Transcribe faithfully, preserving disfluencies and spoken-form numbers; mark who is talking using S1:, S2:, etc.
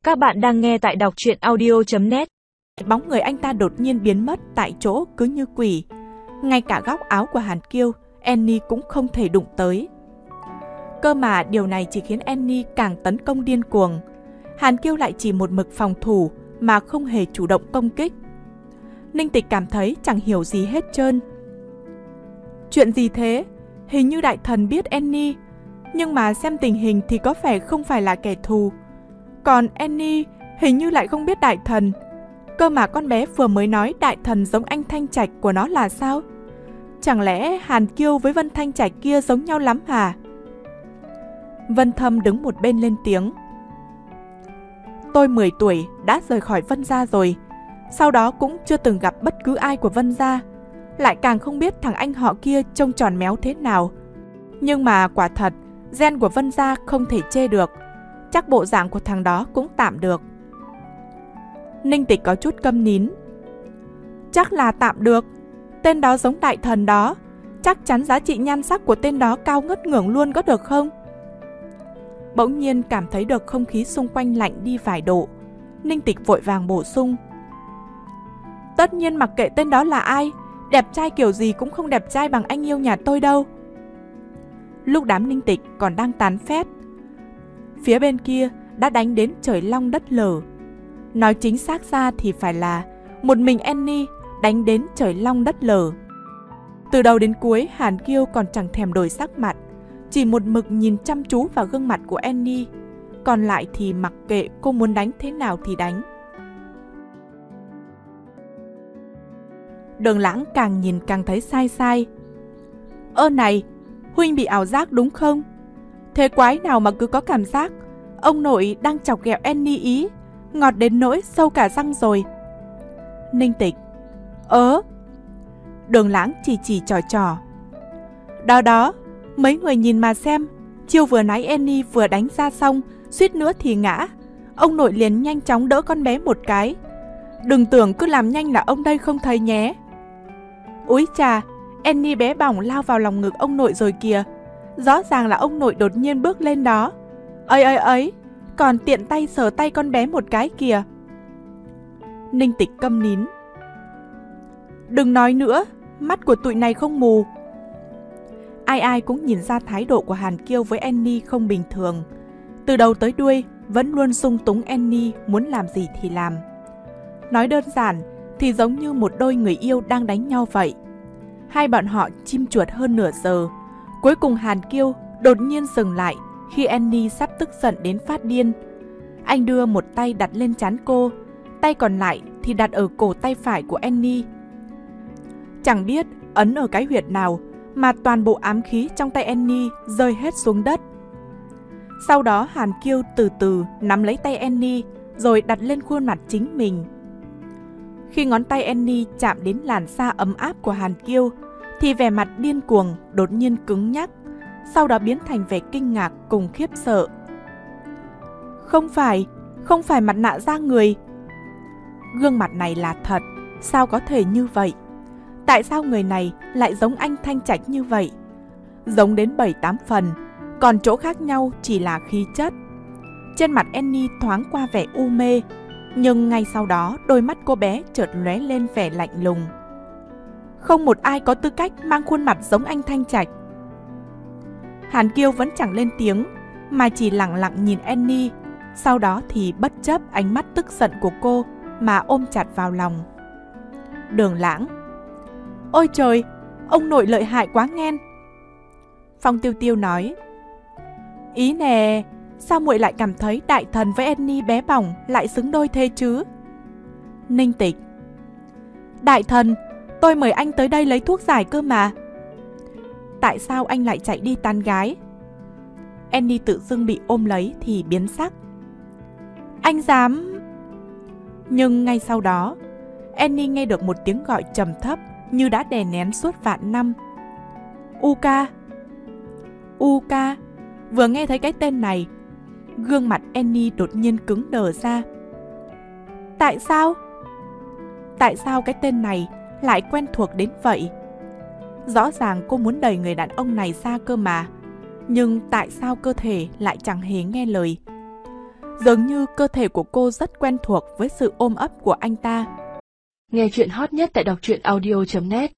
S1: Các bạn đang nghe tại đọc truyện audio chấm net.
S2: Bóng người anh ta đột nhiên biến mất tại chỗ cứ như quỷ. Ngay cả góc áo của Hàn Kiêu, Annie cũng không thể đụng tới. Cơ mà điều này chỉ khiến Annie càng tấn công điên cuồng. Hàn Kiêu lại chỉ một mực phòng thủ mà không hề chủ động công kích. Ninh Tịch cảm thấy chẳng hiểu gì hết trơn. Chuyện gì thế? Hình như đại thần biết Annie, nhưng mà xem tình hình thì có vẻ không phải là kẻ thù. Còn Annie hình như lại không biết đại thần. Cơ mà con bé vừa mới nói đại thần giống anh Thanh Trạch của nó là sao? Chẳng lẽ Hàn Kiêu với Vân Thanh Trạch kia giống nhau lắm hả? Vân Thâm đứng một bên lên tiếng. Tôi mười tuổi đã rời khỏi Vân gia rồi. Sau đó cũng chưa từng gặp bất cứ ai của Vân gia. Lại càng không biết thằng anh họ kia trông tròn méo thế nào. Nhưng mà quả thật, gen của Vân gia không thể chê được. Chắc bộ dạng của thằng đó cũng tạm được. Ninh Tịch có chút câm nín. Chắc là tạm được. Tên đó giống đại thần đó. Chắc chắn giá trị nhan sắc của tên đó cao ngất ngưỡng luôn, có được không? Bỗng nhiên cảm thấy được không khí xung quanh lạnh đi vài độ. Ninh Tịch vội vàng bổ sung. Tất nhiên mặc kệ tên đó là ai, đẹp trai kiểu gì cũng không đẹp trai bằng anh yêu nhà tôi đâu. Lúc đám Ninh Tịch còn đang tán phét, phía bên kia đã đánh đến trời long đất lở. Nói chính xác ra thì phải là một mình Annie đánh đến trời long đất lở. Từ đầu đến cuối Hàn Kiêu còn chẳng thèm đổi sắc mặt, chỉ một mực nhìn chăm chú vào gương mặt của Annie. Còn lại thì mặc kệ cô muốn đánh thế nào thì đánh. Đường Lãng càng nhìn càng thấy sai sai. Ơ này, huynh bị ảo giác đúng không? Thế quái nào mà cứ có cảm giác ông nội đang chọc ghẹo Annie ý, ngọt đến nỗi sâu cả răng rồi. Ninh Tịch. Ớ. Đường Lãng chỉ chỉ trò trò. Đó đó, mấy người nhìn mà xem, chiêu vừa nãy Annie vừa đánh ra xong, suýt nữa thì ngã. Ông nội liền nhanh chóng đỡ con bé một cái. Đừng tưởng cứ làm nhanh là ông đây không thấy nhé. Úi chà, Annie bé bỏng lao vào lòng ngực ông nội rồi kìa. Rõ ràng là ông nội đột nhiên bước lên đó. Ấy ấy ấy, còn tiện tay sờ tay con bé một cái kìa. Ninh Tịch câm nín. Đừng nói nữa, mắt của tụi này không mù. Ai ai cũng nhìn ra thái độ của Hàn Kiêu với Annie không bình thường. Từ đầu tới đuôi vẫn luôn sung túng Annie muốn làm gì thì làm. Nói đơn giản thì giống như một đôi người yêu đang đánh nhau vậy. Hai bọn họ chim chuột hơn nửa giờ. Cuối cùng Hàn Kiêu đột nhiên dừng lại khi Annie sắp tức giận đến phát điên. Anh đưa một tay đặt lên trán cô, tay còn lại thì đặt ở cổ tay phải của Annie. Chẳng biết ấn ở cái huyệt nào mà toàn bộ ám khí trong tay Annie rơi hết xuống đất. Sau đó Hàn Kiêu từ từ nắm lấy tay Annie rồi đặt lên khuôn mặt chính mình. Khi ngón tay Annie chạm đến làn da ấm áp của Hàn Kiêu thì vẻ mặt điên cuồng đột nhiên cứng nhắc, sau đó biến thành vẻ kinh ngạc cùng khiếp sợ. Không phải, không phải mặt nạ da người. Gương mặt này là thật, sao có thể như vậy? Tại sao người này lại giống anh Thanh Trạch như vậy? Giống đến bảy tám phần, còn chỗ khác nhau chỉ là khí chất. Trên mặt Annie thoáng qua vẻ u mê, nhưng ngay sau đó đôi mắt cô bé chợt lóe lên vẻ lạnh lùng. Không một ai có tư cách mang khuôn mặt giống anh Thanh Trạch. Hàn Kiêu vẫn chẳng lên tiếng, mà chỉ lặng lặng nhìn Annie. Sau đó thì bất chấp ánh mắt tức giận của cô mà ôm chặt vào lòng. Đường Lãng. Ôi trời, ông nội lợi hại quá nghen. Phong Tiêu Tiêu nói. Ý nè, sao muội lại cảm thấy đại thần với Annie bé bỏng lại xứng đôi thế chứ? Ninh Tịch. Đại thần, tôi mời anh tới đây lấy thuốc giải cơ mà. Tại sao anh lại chạy đi tán gái? Annie tự dưng bị ôm lấy thì biến sắc. Anh dám... Nhưng ngay sau đó, Annie nghe được một tiếng gọi trầm thấp như đã đè nén suốt vạn năm. Uka. Uka. Vừa nghe thấy cái tên này, gương mặt Annie đột nhiên cứng đờ ra. Tại sao? Tại sao cái tên này lại quen thuộc đến vậy? Rõ ràng cô muốn đẩy người đàn ông này ra cơ mà. Nhưng tại sao cơ thể lại chẳng hề nghe lời? Dường như cơ thể của cô rất quen thuộc với sự ôm ấp của anh ta.
S3: Nghe chuyện hot nhất tại đọc truyện audio chấm net.